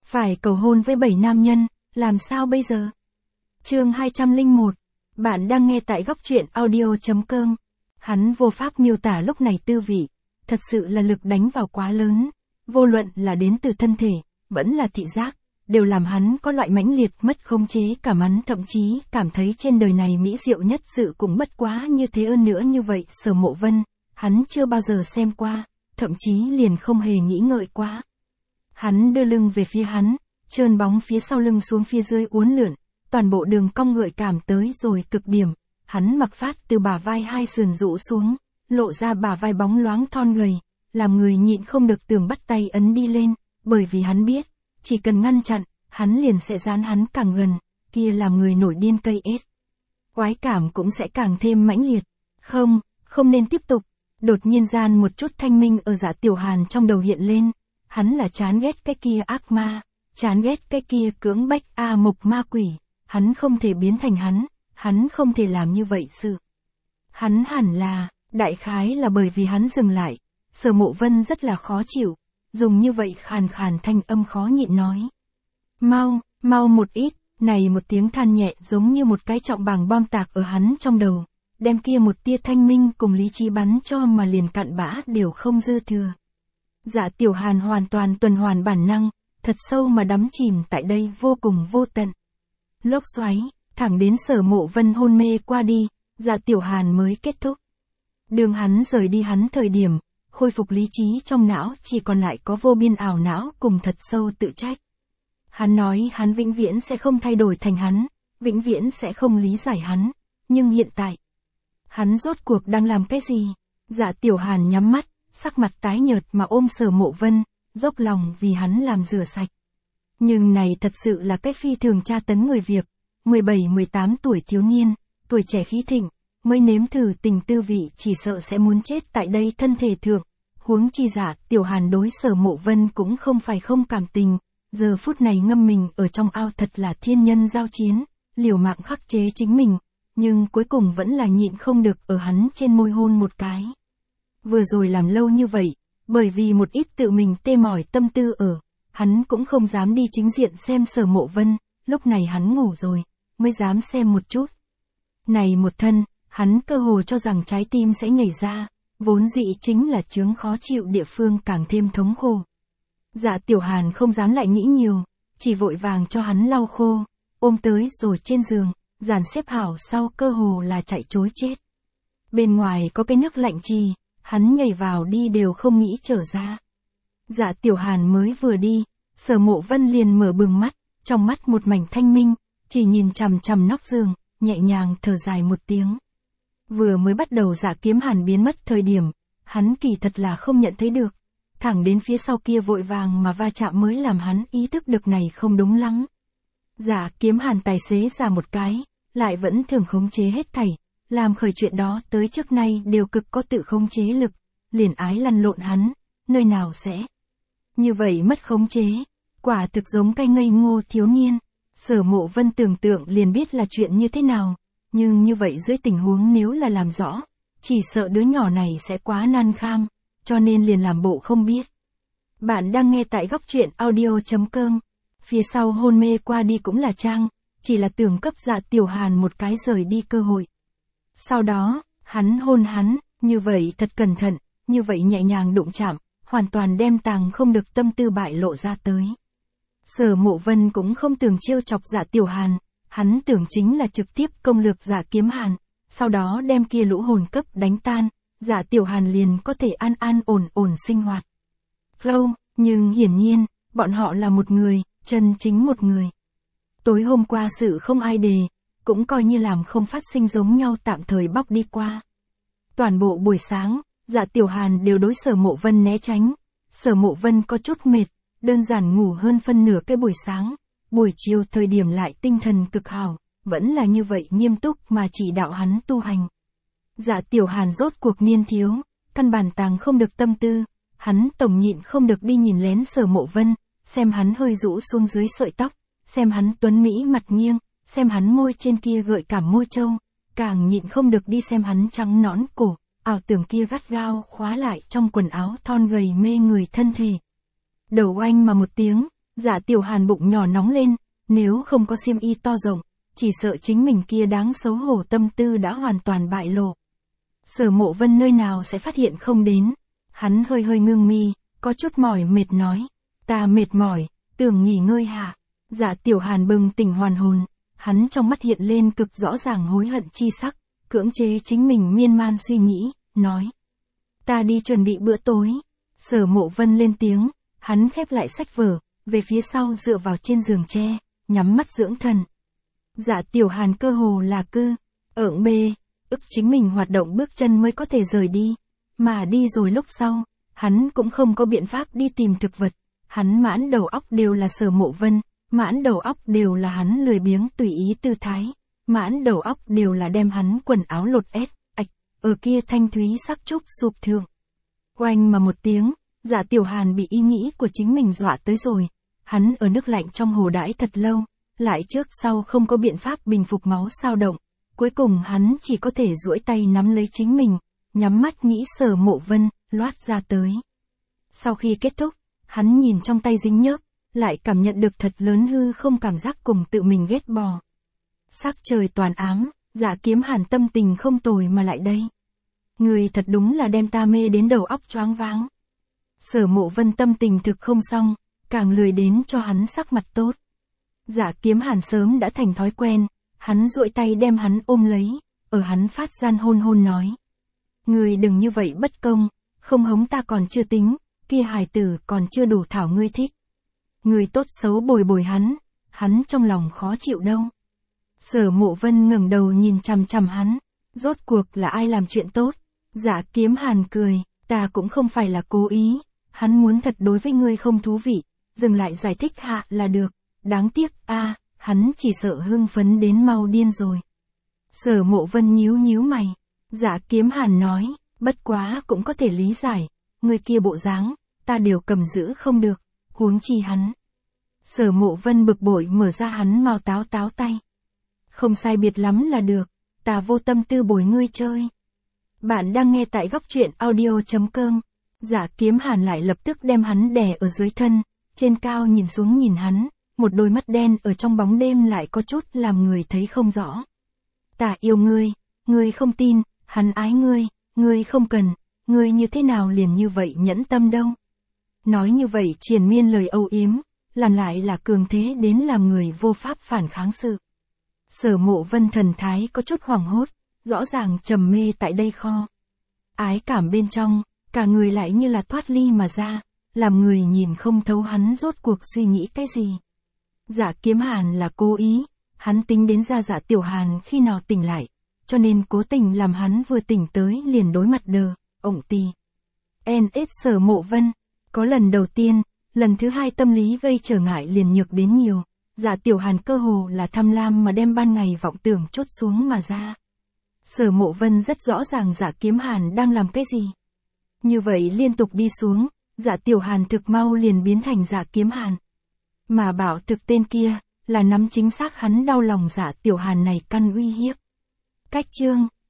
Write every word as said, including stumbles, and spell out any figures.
Phải cầu hôn với bảy nam nhân, làm sao bây giờ? Chương hai trăm lẻ một. Bạn đang nghe tại góc truyện audio chấm com. Hắn vô pháp miêu tả lúc này tư vị, thật sự là lực đánh vào quá lớn, vô luận là đến từ thân thể, vẫn là thị giác, đều làm hắn có loại mãnh liệt mất khống chế cảm hắn, thậm chí cảm thấy trên đời này mỹ diệu nhất sự cũng bất quá như thế ơn nữa như vậy. Sở Mộ Vân, hắn chưa bao giờ xem qua, thậm chí liền không hề nghĩ ngợi quá. Hắn đưa lưng về phía hắn, trơn bóng phía sau lưng xuống phía dưới uốn lượn, toàn bộ đường cong gợi cảm tới rồi cực điểm. Hắn mặc phát từ bả vai hai sườn rũ xuống, lộ ra bả vai bóng loáng thon gầy, làm người nhịn không được tưởng bắt tay ấn đi lên, bởi vì hắn biết, chỉ cần ngăn chặn, hắn liền sẽ dán hắn càng gần, kia làm người nổi điên cây ếch. Quái cảm cũng sẽ càng thêm mãnh liệt. Không, không nên tiếp tục. Đột nhiên gian một chút thanh minh ở Dạ Tiểu Hàn trong đầu hiện lên, hắn là chán ghét cái kia ác ma, chán ghét cái kia cưỡng bách A Mộc ma quỷ, hắn không thể biến thành hắn, hắn không thể làm như vậy sự. Hắn hẳn là, đại khái là bởi vì hắn dừng lại, Sở Mộ Vân rất là khó chịu, dùng như vậy khàn khàn thanh âm khó nhịn nói. Mau, mau một ít, này một tiếng than nhẹ giống như một cái trọng bằng bom tạc ở hắn trong đầu, đem kia một tia thanh minh cùng lý trí bắn cho mà liền cặn bã đều không dư thừa. Dạ Tiểu Hàn hoàn toàn tuần hoàn bản năng, thật sâu mà đắm chìm tại đây vô cùng vô tận. Lốc xoáy, thẳng đến Sở Mộ Vân hôn mê qua đi, Dạ Tiểu Hàn mới kết thúc. Đường hắn rời đi hắn thời điểm, khôi phục lý trí trong não chỉ còn lại có vô biên ảo não cùng thật sâu tự trách. Hắn nói hắn vĩnh viễn sẽ không thay đổi thành hắn, vĩnh viễn sẽ không lý giải hắn, nhưng hiện tại, hắn rốt cuộc đang làm cái gì? Dạ Tiểu Hàn nhắm mắt, sắc mặt tái nhợt mà ôm Sở Mộ Vân, dốc lòng vì hắn làm rửa sạch. Nhưng này thật sự là cái phi thường tra tấn người việc, mười bảy mười tám tuổi thiếu niên, tuổi trẻ khí thịnh, mới nếm thử tình tư vị chỉ sợ sẽ muốn chết tại đây thân thể thượng. Huống chi Dạ Tiểu Hàn đối Sở Mộ Vân cũng không phải không cảm tình, giờ phút này ngâm mình ở trong ao thật là thiên nhân giao chiến, liều mạng khắc chế chính mình, nhưng cuối cùng vẫn là nhịn không được ở hắn trên môi hôn một cái. Vừa rồi làm lâu như vậy, bởi vì một ít tự mình tê mỏi tâm tư ở, hắn cũng không dám đi chính diện xem Sở Mộ Vân, lúc này hắn ngủ rồi, mới dám xem một chút. Này một thân, hắn cơ hồ cho rằng trái tim sẽ nhảy ra, vốn dĩ chính là chướng khó chịu địa phương càng thêm thống khổ. Dạ Tiểu Hàn không dám lại nghĩ nhiều, chỉ vội vàng cho hắn lau khô, ôm tới rồi trên giường, dàn xếp hảo sau cơ hồ là chạy trối chết. Bên ngoài có cái nước lạnh trì, hắn nhảy vào đi đều không nghĩ trở ra. Dạ Tiểu Hàn mới vừa đi, Sở Mộ Vân liền mở bừng mắt, trong mắt một mảnh thanh minh, chỉ nhìn chằm chằm nóc giường, nhẹ nhàng thở dài một tiếng. Vừa mới bắt đầu Dạ Kiếm Hàn biến mất thời điểm, hắn kỳ thật là không nhận thấy được, thẳng đến phía sau kia vội vàng mà va chạm mới làm hắn ý thức được này không đúng lắm. Dạ Kiếm Hàn tài xế ra một cái, lại vẫn thường khống chế hết thảy, làm khởi chuyện đó tới trước nay đều cực có tự khống chế lực, liền ái lăn lộn hắn, nơi nào sẽ như vậy mất khống chế, quả thực giống cái ngây ngô thiếu niên. Sở Mộ Vân tưởng tượng liền biết là chuyện như thế nào, nhưng như vậy dưới tình huống nếu là làm rõ, chỉ sợ đứa nhỏ này sẽ quá nan kham, cho nên liền làm bộ không biết. Bạn đang nghe tại góc truyện audio chấm com. Phía sau hôn mê qua đi cũng là Trang, chỉ là tưởng cấp Dạ Tiểu Hàn một cái rời đi cơ hội. Sau đó, hắn hôn hắn, như vậy thật cẩn thận, như vậy nhẹ nhàng đụng chạm, hoàn toàn đem tàng không được tâm tư bại lộ ra tới. Sở Mộ Vân cũng không tưởng trêu chọc Dạ Tiểu Hàn, hắn tưởng chính là trực tiếp công lược Dạ Kiếm Hàn, sau đó đem kia lũ hồn cấp đánh tan, Dạ Tiểu Hàn liền có thể an an ổn ổn sinh hoạt. Flow, nhưng hiển nhiên, bọn họ là một người, chân chính một người. Tối hôm qua sự không ai đề, cũng coi như làm không phát sinh giống nhau tạm thời bóc đi qua. Toàn bộ buổi sáng, Dạ Tiểu Hàn đều đối Sở Mộ Vân né tránh, Sở Mộ Vân có chút mệt, đơn giản ngủ hơn phân nửa cái buổi sáng, buổi chiều thời điểm lại tinh thần cực hảo, vẫn là như vậy nghiêm túc mà chỉ đạo hắn tu hành. Dạ Tiểu Hàn rốt cuộc niên thiếu, căn bản tàng không được tâm tư, hắn tổng nhịn không được đi nhìn lén Sở Mộ Vân, xem hắn hơi rũ xuống dưới sợi tóc, xem hắn tuấn mỹ mặt nghiêng, xem hắn môi trên kia gợi cảm môi trâu, càng nhịn không được đi xem hắn trắng nõn cổ, ảo tưởng kia gắt gao khóa lại trong quần áo thon gầy mê người thân thể. Đầu oanh mà một tiếng, Dạ Tiểu Hàn bụng nhỏ nóng lên, nếu không có xiêm y to rộng, chỉ sợ chính mình kia đáng xấu hổ tâm tư đã hoàn toàn bại lộ. Sở Mộ Vân nơi nào sẽ phát hiện không đến. Hắn hơi hơi ngưng mi, có chút mỏi mệt nói. Ta mệt mỏi, tưởng nghỉ ngơi hả? Dạ Tiểu Hàn bừng tỉnh hoàn hồn, hắn trong mắt hiện lên cực rõ ràng hối hận chi sắc, cưỡng chế chính mình miên man suy nghĩ, nói. Ta đi chuẩn bị bữa tối. Sở Mộ Vân lên tiếng, hắn khép lại sách vở, về phía sau dựa vào trên giường tre, nhắm mắt dưỡng thần. Dạ Tiểu Hàn cơ hồ là cư, ợng bê, ức chính mình hoạt động bước chân mới có thể rời đi, mà đi rồi lúc sau, hắn cũng không có biện pháp đi tìm thực vật, hắn mãn đầu óc đều là Sở Mộ Vân, mãn đầu óc đều là hắn lười biếng tùy ý tư thái, mãn đầu óc đều là đem hắn quần áo lột ét, ạch, ở kia thanh thúy sắc trúc sụp thượng. Oanh mà một tiếng, Dạ Tiểu Hàn bị ý nghĩ của chính mình dọa tới rồi, hắn ở nước lạnh trong hồ đãi thật lâu, lại trước sau không có biện pháp bình phục máu xao động, cuối cùng hắn chỉ có thể duỗi tay nắm lấy chính mình, nhắm mắt nghĩ Sở Mộ Vân, loát ra tới. Sau khi kết thúc, hắn nhìn trong tay dính nhớp, lại cảm nhận được thật lớn hư không cảm giác cùng tự mình ghét bỏ. Sắc trời toàn ám, Dạ Kiếm Hàn tâm tình không tồi mà lại đây. Người thật đúng là đem ta mê đến đầu óc choáng váng. Sở Mộ Vân tâm tình thực không xong, càng lười đến cho hắn sắc mặt tốt. Dạ Kiếm Hàn sớm đã thành thói quen, hắn duỗi tay đem hắn ôm lấy, ở hắn phát gian hôn hôn nói. Người đừng như vậy bất công, không hống ta còn chưa tính, kia hài tử còn chưa đủ thảo ngươi thích. Người tốt xấu bồi bồi hắn, hắn trong lòng khó chịu đâu. Sở Mộ Vân ngẩng đầu nhìn chằm chằm hắn, rốt cuộc là ai làm chuyện tốt? Dạ Kiếm Hàn cười, ta cũng không phải là cố ý, hắn muốn thật đối với ngươi không thú vị, dừng lại giải thích hạ là được, đáng tiếc, a, à, hắn chỉ sợ hưng phấn đến mau điên rồi. Sở Mộ Vân nhíu nhíu mày, Dạ Kiếm Hàn nói, bất quá cũng có thể lý giải, người kia bộ dáng, ta đều cầm giữ không được, huống chi hắn. Sở Mộ Vân bực bội mở ra hắn mau táo táo tay. Không sai biệt lắm là được, ta vô tâm tư bồi ngươi chơi. Bạn đang nghe tại góc truyện audio chấm com. Dạ Kiếm Hàn lại lập tức đem hắn đè ở dưới thân, trên cao nhìn xuống nhìn hắn, một đôi mắt đen ở trong bóng đêm lại có chút làm người thấy không rõ. Ta yêu ngươi, ngươi không tin, hắn ái ngươi, ngươi không cần, ngươi như thế nào liền như vậy nhẫn tâm đâu. Nói như vậy triền miên lời âu yếm, làm lại là cường thế đến làm người vô pháp phản kháng sự. Sở Mộ Vân thần thái có chút hoảng hốt, rõ ràng trầm mê tại đây kho. Ái cảm bên trong, cả người lại như là thoát ly mà ra, làm người nhìn không thấu hắn rốt cuộc suy nghĩ cái gì. Dạ Kiếm Hàn là cố ý, hắn tính đến ra Dạ Tiểu Hàn khi nào tỉnh lại, cho nên cố tình làm hắn vừa tỉnh tới liền đối mặt đờ, ổng tì. en ét Sở Mộ Vân, có lần đầu tiên, lần thứ hai tâm lý gây trở ngại liền nhược đến nhiều, Dạ Tiểu Hàn cơ hồ là tham lam mà đem ban ngày vọng tưởng chốt xuống mà ra. Sở Mộ Vân rất rõ ràng Dạ Kiếm Hàn đang làm cái gì. Như vậy liên tục đi xuống, Dạ Tiểu Hàn thực mau liền biến thành Dạ Kiếm Hàn. Mà bảo thực tên kia, là nắm chính xác hắn đau lòng Dạ Tiểu Hàn này căn uy hiếp. Cách chương